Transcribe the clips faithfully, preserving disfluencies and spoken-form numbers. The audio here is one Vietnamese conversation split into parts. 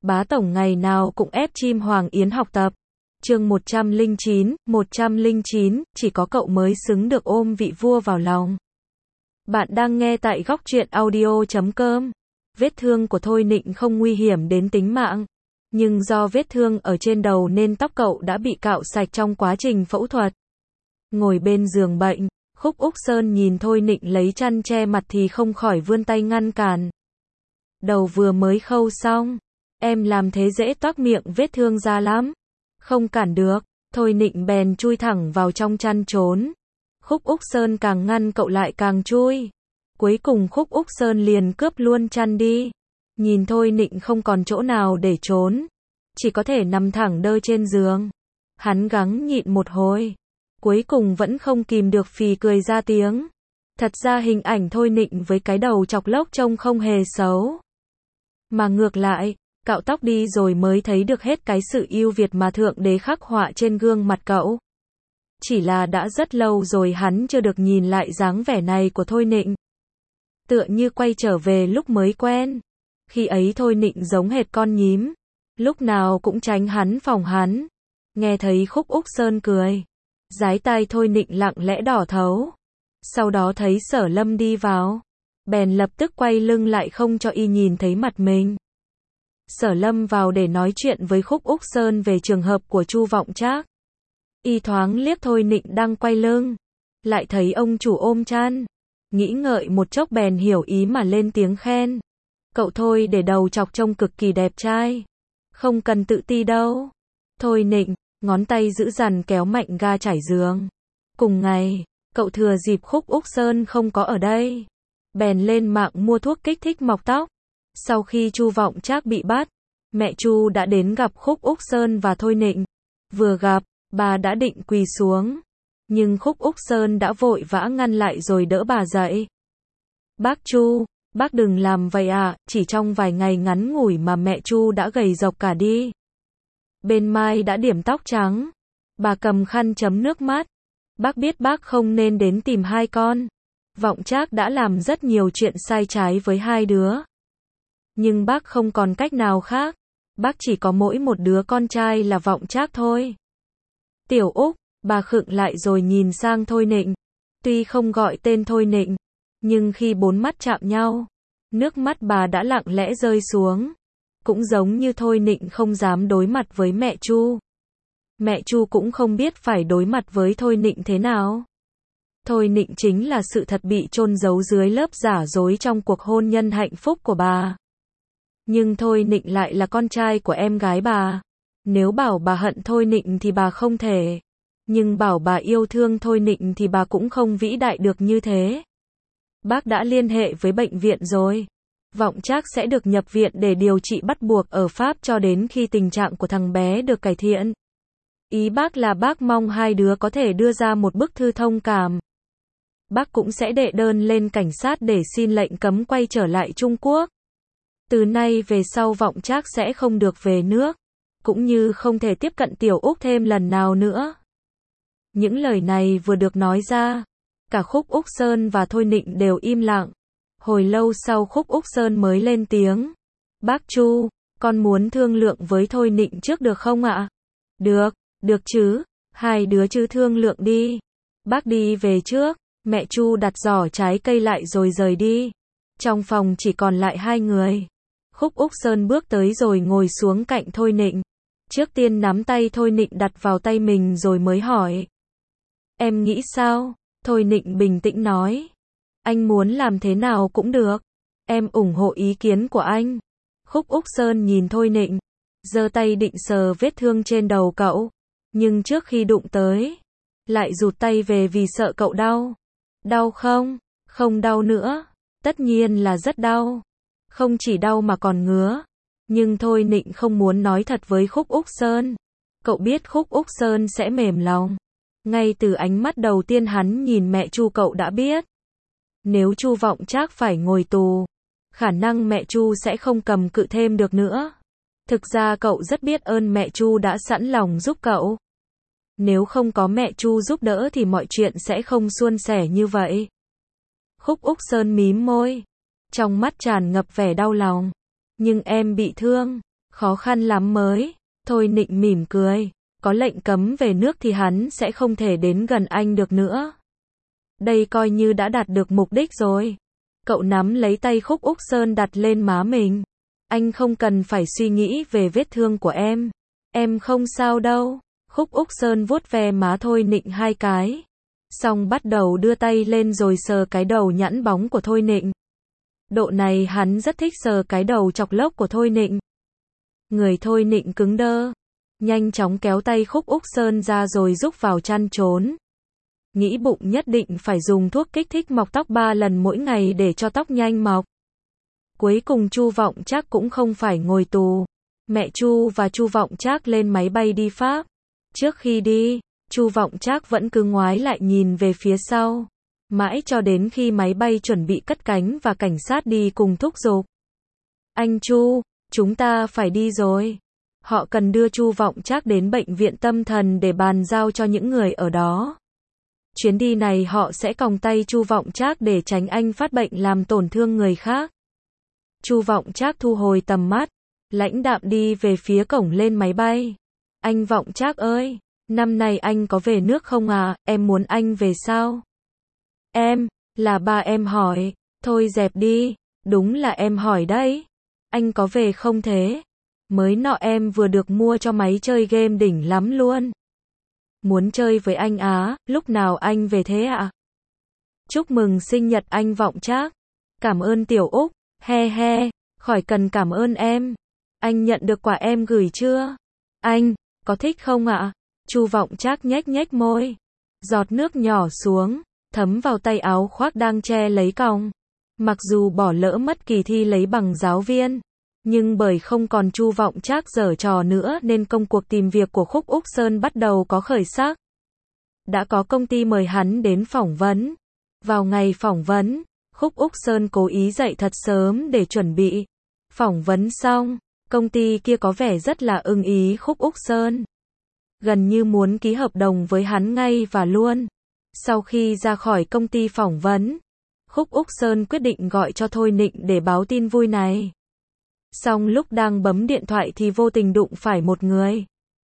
Bá tổng ngày nào cũng ép chim Hoàng Yến học tập. Chương một trăm lẻ chín, một trăm lẻ chín, chỉ có cậu mới xứng được ôm vị vua vào lòng. Bạn đang nghe tại góc truyện audio chấm com. Vết thương của Thôi Nịnh không nguy hiểm đến tính mạng, nhưng do vết thương ở trên đầu nên tóc cậu đã bị cạo sạch trong quá trình phẫu thuật. Ngồi bên giường bệnh, Khúc Úc Sơn nhìn Thôi Nịnh lấy chăn che mặt thì không khỏi vươn tay ngăn cản. Đầu vừa mới khâu xong, em làm thế dễ toác miệng vết thương ra lắm. Không cản được, Thôi Nịnh bèn chui thẳng vào trong chăn trốn. Khúc Úc Sơn càng ngăn cậu lại càng chui. Cuối cùng Khúc Úc Sơn liền cướp luôn chăn đi. Nhìn Thôi Nịnh không còn chỗ nào để trốn, chỉ có thể nằm thẳng đơ trên giường. Hắn gắng nhịn một hồi, cuối cùng vẫn không kìm được phì cười ra tiếng. Thật ra hình ảnh Thôi Nịnh với cái đầu chọc lốc trông không hề xấu. Mà ngược lại, cạo tóc đi rồi mới thấy được hết cái sự ưu việt mà Thượng Đế khắc họa trên gương mặt cậu. Chỉ là đã rất lâu rồi hắn chưa được nhìn lại dáng vẻ này của Thôi Nịnh. Tựa như quay trở về lúc mới quen. Khi ấy Thôi Nịnh giống hệt con nhím, lúc nào cũng tránh hắn phòng hắn. Nghe thấy Khúc Úc Sơn cười, dái tai Thôi Nịnh lặng lẽ đỏ thấu. Sau đó thấy Sở Lâm đi vào, bèn lập tức quay lưng lại không cho y nhìn thấy mặt mình. Sở Lâm vào để nói chuyện với Khúc Úc Sơn về trường hợp của Chu Vọng Trác. Y thoáng liếc Thôi Nịnh đang quay lưng, lại thấy ông chủ ôm chăn, nghĩ ngợi một chốc bèn hiểu ý mà lên tiếng khen. Cậu Thôi để đầu chọc trông cực kỳ đẹp trai, không cần tự ti đâu. Thôi Nịnh, ngón tay giữ dằn kéo mạnh ga trải giường. Cùng ngày, cậu thừa dịp Khúc Úc Sơn không có ở đây, bèn lên mạng mua thuốc kích thích mọc tóc. Sau khi Chu Vọng Trác bị bắt, mẹ Chu đã đến gặp Khúc Úc Sơn và Thôi Nịnh. Vừa gặp, bà đã định quỳ xuống, nhưng Khúc Úc Sơn đã vội vã ngăn lại rồi đỡ bà dậy. Bác Chu, bác đừng làm vậy à, chỉ trong vài ngày ngắn ngủi mà mẹ Chu đã gầy rộc cả đi. Bên mai đã điểm tóc trắng. Bà cầm khăn chấm nước mắt. Bác biết bác không nên đến tìm hai con. Vọng Trác đã làm rất nhiều chuyện sai trái với hai đứa. Nhưng bác không còn cách nào khác. Bác chỉ có mỗi một đứa con trai là Vọng Trác thôi. Tiểu Úc, bà khựng lại rồi nhìn sang Thôi Nịnh. Tuy không gọi tên Thôi Nịnh, nhưng khi bốn mắt chạm nhau, nước mắt bà đã lặng lẽ rơi xuống. Cũng giống như Thôi Nịnh không dám đối mặt với mẹ Chu. Mẹ Chu cũng không biết phải đối mặt với Thôi Nịnh thế nào. Thôi Nịnh chính là sự thật bị chôn giấu dưới lớp giả dối trong cuộc hôn nhân hạnh phúc của bà. Nhưng Thôi Nịnh lại là con trai của em gái bà. Nếu bảo bà hận Thôi Nịnh thì bà không thể. Nhưng bảo bà yêu thương Thôi Nịnh thì bà cũng không vĩ đại được như thế. Bác đã liên hệ với bệnh viện rồi. Vọng Trác sẽ được nhập viện để điều trị bắt buộc ở Pháp cho đến khi tình trạng của thằng bé được cải thiện. Ý bác là bác mong hai đứa có thể đưa ra một bức thư thông cảm. Bác cũng sẽ đệ đơn lên cảnh sát để xin lệnh cấm quay trở lại Trung Quốc. Từ nay về sau Vọng Trác sẽ không được về nước, cũng như không thể tiếp cận Tiểu Úc thêm lần nào nữa. Những lời này vừa được nói ra, cả Khúc Úc Sơn và Thôi Nịnh đều im lặng. Hồi lâu sau Khúc Úc Sơn mới lên tiếng. Bác Chu, con muốn thương lượng với Thôi Nịnh trước được không ạ? Được, được chứ, hai đứa chứ thương lượng đi. Bác đi về trước. Mẹ Chu đặt giỏ trái cây lại rồi rời đi. Trong phòng chỉ còn lại hai người. Khúc Úc Sơn bước tới rồi ngồi xuống cạnh Thôi Nịnh. Trước tiên nắm tay Thôi Nịnh đặt vào tay mình rồi mới hỏi. Em nghĩ sao? Thôi Nịnh bình tĩnh nói. Anh muốn làm thế nào cũng được. Em ủng hộ ý kiến của anh. Khúc Úc Sơn nhìn Thôi Nịnh, giơ tay định sờ vết thương trên đầu cậu. Nhưng trước khi đụng tới, lại rụt tay về vì sợ cậu đau. Đau không? Không đau nữa. Tất nhiên là rất đau. Không chỉ đau mà còn ngứa. Nhưng Thôi Nịnh không muốn nói thật với Khúc Úc Sơn. Cậu biết Khúc Úc Sơn sẽ mềm lòng. Ngay từ ánh mắt đầu tiên hắn nhìn mẹ Chu cậu đã biết. Nếu Chu Vọng Trác phải ngồi tù, khả năng mẹ Chu sẽ không cầm cự thêm được nữa. Thực ra cậu rất biết ơn mẹ Chu đã sẵn lòng giúp cậu. Nếu không có mẹ Chu giúp đỡ thì mọi chuyện sẽ không suôn sẻ như vậy. Khúc Úc Sơn mím môi, trong mắt tràn ngập vẻ đau lòng. Nhưng em bị thương, Khó khăn lắm mới. Thôi Nịnh mỉm cười. Có lệnh cấm về nước thì hắn sẽ không thể đến gần anh được nữa. Đây coi như đã đạt được mục đích rồi. Cậu nắm lấy tay Khúc Úc Sơn đặt lên má mình. Anh không cần phải suy nghĩ về vết thương của em. Em không sao đâu. Khúc Úc Sơn vuốt ve má Thôi Nịnh hai cái. Xong bắt đầu đưa tay lên rồi sờ cái đầu nhẵn bóng của Thôi Nịnh. Độ này hắn rất thích sờ cái đầu chọc lốc của Thôi Nịnh. Người Thôi Nịnh cứng đơ. Nhanh chóng kéo tay Khúc Úc Sơn ra rồi rúc vào chăn trốn. Nghĩ bụng nhất định phải dùng thuốc kích thích mọc tóc ba lần mỗi ngày để cho tóc nhanh mọc. Cuối cùng Chu Vọng Trác cũng không phải ngồi tù. Mẹ Chu và Chu Vọng Trác lên máy bay đi Pháp. Trước khi đi, Chu Vọng Trác vẫn cứ ngoái lại nhìn về phía sau. Mãi cho đến khi máy bay chuẩn bị cất cánh và cảnh sát đi cùng thúc giục. Anh Chu, chúng ta phải đi rồi. Họ cần đưa Chu Vọng Trác đến bệnh viện tâm thần để bàn giao cho những người ở đó. Chuyến đi này họ sẽ còng tay Chu Vọng Trác để tránh anh phát bệnh làm tổn thương người khác. Chu Vọng Trác thu hồi tầm mắt, lãnh đạm đi về phía cổng lên máy bay. Anh Vọng Trác ơi, năm nay anh có về nước không à, em muốn anh về sao? Em, là ba em hỏi, thôi dẹp đi, đúng là em hỏi đấy. Anh có về không thế? Mới nọ em vừa được mua cho máy chơi game đỉnh lắm luôn. Muốn chơi với anh á, lúc nào anh về thế ạ? Chúc mừng sinh nhật anh Vọng Trác. Cảm ơn Tiểu Úc, he he, khỏi cần cảm ơn em. Anh nhận được quà em gửi chưa? Anh, có thích không ạ? Chu Vọng Trác nhếch nhếch môi. Giọt nước nhỏ xuống, thấm vào tay áo khoác đang che lấy còng. Mặc dù bỏ lỡ mất kỳ thi lấy bằng giáo viên, nhưng bởi không còn Chu Vọng Trác giở trò nữa nên công cuộc tìm việc của Khúc Úc Sơn bắt đầu có khởi sắc. Đã có công ty mời hắn đến phỏng vấn. Vào ngày phỏng vấn, Khúc Úc Sơn cố ý dậy thật sớm để chuẩn bị. Phỏng vấn xong, công ty kia có vẻ rất là ưng ý Khúc Úc Sơn. Gần như muốn ký hợp đồng với hắn ngay và luôn. Sau khi ra khỏi công ty phỏng vấn, Khúc Úc Sơn quyết định gọi cho Thôi Nịnh để báo tin vui này. Xong lúc đang bấm điện thoại thì vô tình đụng phải một người.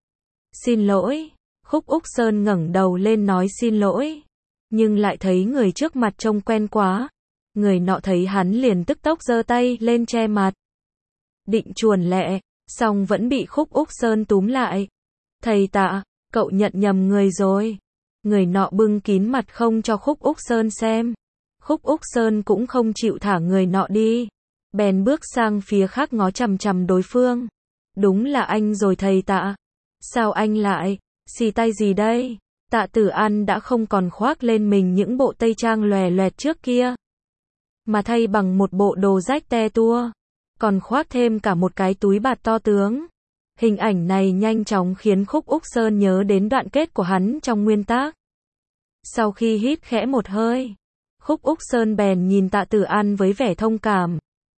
Xin lỗi. Khúc Úc Sơn ngẩng đầu lên nói xin lỗi. Nhưng lại thấy người trước mặt trông quen quá. Người nọ thấy hắn liền tức tốc giơ tay lên che mặt. Định chuồn lẹ, xong vẫn bị Khúc Úc Sơn túm lại. Thầy Tạ, cậu nhận nhầm người rồi. Người nọ bưng kín mặt không cho Khúc Úc Sơn xem. Khúc Úc Sơn cũng không chịu thả người nọ đi. Bèn bước sang phía khác ngó chằm chằm đối phương. Đúng là anh rồi thầy Tạ. Sao anh lại, xì tay gì đây? Tạ Tử An đã không còn khoác lên mình những bộ tây trang lòe loẹt trước kia. Mà thay bằng một bộ đồ rách te tua. Còn khoác thêm cả một cái túi bạt to tướng. Hình ảnh này nhanh chóng khiến Khúc Úc Sơn nhớ đến đoạn kết của hắn trong nguyên tác. Sau khi hít khẽ một hơi, Khúc Úc Sơn bèn nhìn Tạ Tử An với vẻ thông cảm.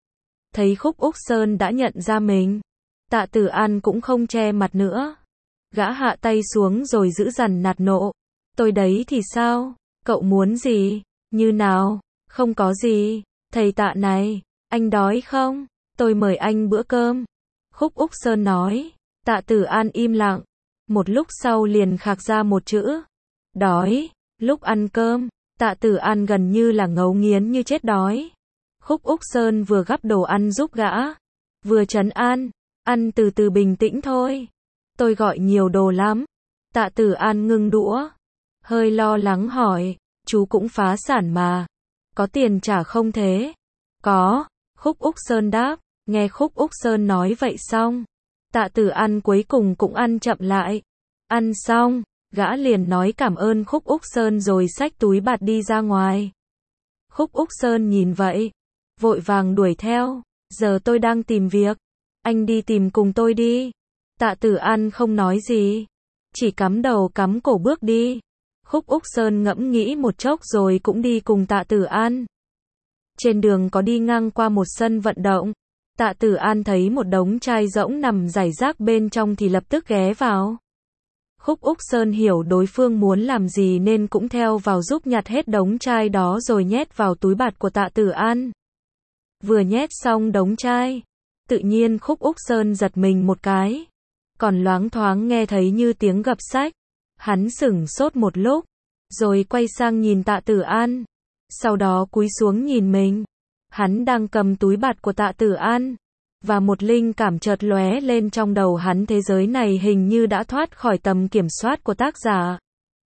Thấy Khúc Úc Sơn đã nhận ra mình, Tạ Tử An cũng không che mặt nữa. Gã hạ tay xuống rồi giữ dằn nạt nộ. Tôi đấy thì sao? Cậu muốn gì? Như nào? Không có gì. Thầy Tạ này, anh đói không? Tôi mời anh bữa cơm. Khúc Úc Sơn nói. Tạ Tử An im lặng. Một lúc sau liền khạc ra một chữ. Đói. Lúc ăn cơm, Tạ Tử An gần như là ngấu nghiến như chết đói. Khúc Úc Sơn vừa gắp đồ ăn giúp gã, vừa trấn an. Ăn từ từ bình tĩnh thôi. Tôi gọi nhiều đồ lắm. Tạ Tử An ngưng đũa. Hơi lo lắng hỏi. Chú cũng phá sản mà. Có tiền trả không thế? Có. Khúc Úc Sơn đáp. Nghe Khúc Úc Sơn nói vậy xong, Tạ Tử An cuối cùng cũng ăn chậm lại. Ăn xong, gã liền nói cảm ơn Khúc Úc Sơn rồi xách túi bạt đi ra ngoài. Khúc Úc Sơn nhìn vậy, vội vàng đuổi theo. Giờ tôi đang tìm việc. Anh đi tìm cùng tôi đi. Tạ Tử An không nói gì, chỉ cắm đầu cắm cổ bước đi. Khúc Úc Sơn ngẫm nghĩ một chốc rồi cũng đi cùng Tạ Tử An. Trên đường có đi ngang qua một sân vận động. Tạ Tử An thấy một đống chai rỗng nằm rải rác bên trong thì lập tức ghé vào. Khúc Úc Sơn hiểu đối phương muốn làm gì nên cũng theo vào giúp nhặt hết đống chai đó rồi nhét vào túi bạt của Tạ Tử An. Vừa nhét xong đống chai, Tự nhiên Khúc Úc Sơn giật mình một cái. Còn loáng thoáng nghe thấy như tiếng gập sách. Hắn sửng sốt một lúc. Rồi quay sang nhìn Tạ Tử An. Sau đó cúi xuống nhìn mình. Hắn đang cầm túi bạt của Tạ Tử An. Và một linh cảm chợt lóe lên trong đầu hắn, thế giới này hình như đã thoát khỏi tầm kiểm soát của tác giả.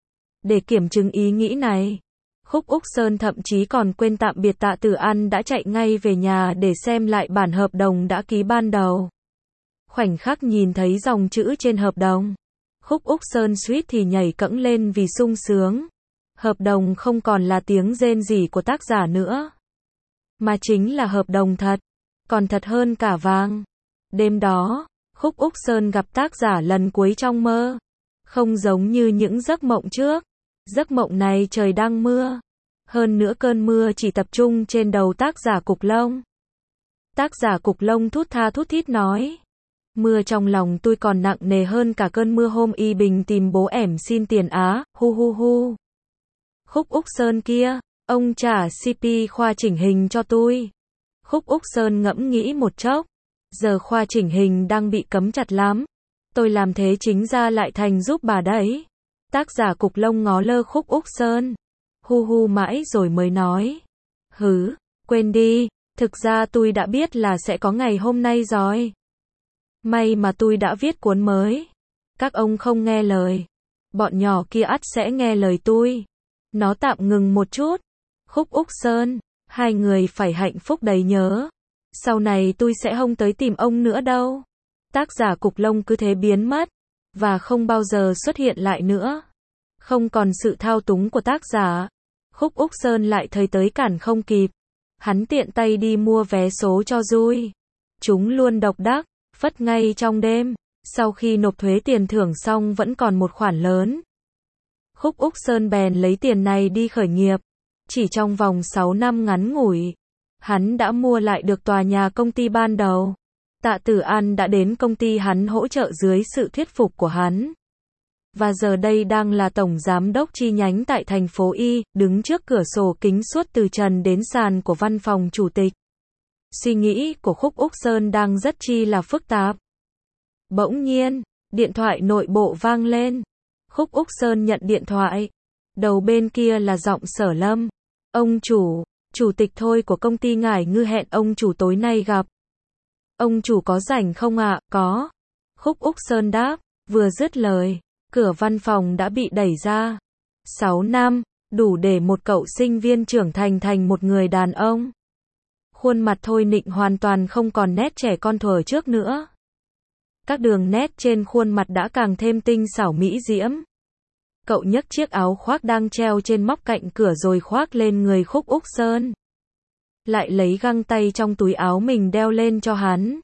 Để kiểm chứng ý nghĩ này, Khúc Úc Sơn thậm chí còn quên tạm biệt Tạ Tử An, đã chạy ngay về nhà để xem lại bản hợp đồng đã ký ban đầu. Khoảnh khắc nhìn thấy dòng chữ trên hợp đồng, Khúc Úc Sơn suýt thì nhảy cẫng lên vì sung sướng. Hợp đồng không còn là tiếng rên rỉ của tác giả nữa, mà chính là hợp đồng thật, còn thật hơn cả vàng. Đêm đó, Khúc Úc Sơn gặp tác giả lần cuối trong mơ. Không giống như những giấc mộng trước. Giấc mộng này trời đang mưa. Hơn nữa cơn mưa chỉ tập trung trên đầu tác giả Cục Lông. Tác giả Cục Lông thút tha thút thít nói. Mưa trong lòng tôi còn nặng nề hơn cả cơn mưa hôm Y Bình tìm bố ẻm xin tiền á, hu hu hu. Khúc Úc Sơn kia, ông trả xê pê khoa chỉnh hình cho tôi. Khúc Úc Sơn ngẫm nghĩ một chốc. Giờ khoa chỉnh hình đang bị cấm chặt lắm. Tôi làm thế chính ra lại thành giúp bà đấy. Tác giả Cục Lông ngó lơ Khúc Úc Sơn. Hu hu mãi rồi mới nói. Hứ, quên đi, thực ra tôi đã biết là sẽ có ngày hôm nay rồi. May mà tôi đã viết cuốn mới. Các ông không nghe lời. Bọn nhỏ kia ắt sẽ nghe lời tôi. Nó tạm ngừng một chút. Khúc Úc Sơn, hai người phải hạnh phúc đấy nhớ. Sau này tôi sẽ không tới tìm ông nữa đâu. Tác giả Cục Lông cứ thế biến mất. Và không bao giờ xuất hiện lại nữa. Không còn sự thao túng của tác giả. Khúc Úc Sơn lại thấy tới cản không kịp. Hắn tiện tay đi mua vé số cho vui. Chúng luôn độc đắc, phất ngay trong đêm. Sau khi nộp thuế tiền thưởng xong vẫn còn một khoản lớn. Khúc Úc Sơn bèn lấy tiền này đi khởi nghiệp. Chỉ trong vòng sáu năm ngắn ngủi, hắn đã mua lại được tòa nhà công ty ban đầu. Tạ Tử An đã đến công ty hắn hỗ trợ dưới sự thuyết phục của hắn. Và giờ đây đang là tổng giám đốc chi nhánh tại thành phố Y, đứng trước cửa sổ kính suốt từ trần đến sàn của văn phòng chủ tịch. Suy nghĩ của Khúc Úc Sơn đang rất chi là phức tạp. Bỗng nhiên, điện thoại nội bộ vang lên. Khúc Úc Sơn nhận điện thoại. Đầu bên kia là giọng Sở Lâm. Ông chủ, chủ tịch thôi của công ty Ngải Ngư hẹn ông chủ tối nay gặp. Ông chủ có rảnh không ạ? À? Có. Khúc Úc Sơn đáp, vừa dứt lời, cửa văn phòng đã bị đẩy ra. Sáu năm, đủ để một cậu sinh viên trưởng thành thành một người đàn ông. Khuôn mặt Thôi Nịnh hoàn toàn không còn nét trẻ con thuở trước nữa. Các đường nét trên khuôn mặt đã càng thêm tinh xảo mỹ diễm. Cậu nhấc chiếc áo khoác đang treo trên móc cạnh cửa rồi khoác lên người Khúc Úc Sơn. Lại lấy găng tay trong túi áo mình đeo lên cho hắn.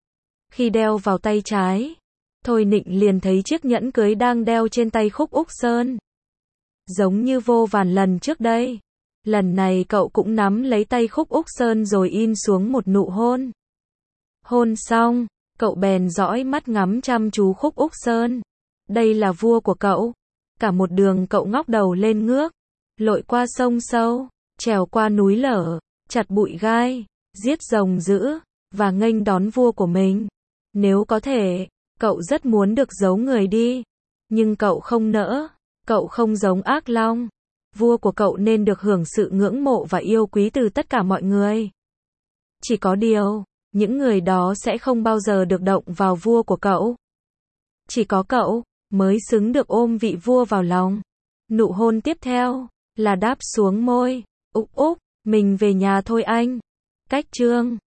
Khi đeo vào tay trái, Thôi Nịnh liền thấy chiếc nhẫn cưới đang đeo trên tay Khúc Úc Sơn. Giống như vô vàn lần trước đây. Lần này cậu cũng nắm lấy tay Khúc Úc Sơn rồi in xuống một nụ hôn. Hôn xong, cậu bèn dõi mắt ngắm chăm chú Khúc Úc Sơn. Đây là vua của cậu. Cả một đường cậu ngóc đầu lên ngước, lội qua sông sâu, trèo qua núi lở, chặt bụi gai, giết rồng dữ, và nghênh đón vua của mình. Nếu có thể, cậu rất muốn được giấu người đi. Nhưng cậu không nỡ, cậu không giống ác long. Vua của cậu nên được hưởng sự ngưỡng mộ và yêu quý từ tất cả mọi người. Chỉ có điều, những người đó sẽ không bao giờ được động vào vua của cậu. Chỉ có cậu mới xứng được ôm vị vua vào lòng. Nụ hôn tiếp theo là đáp xuống môi. Úc Úc, mình về nhà thôi anh. Cách chương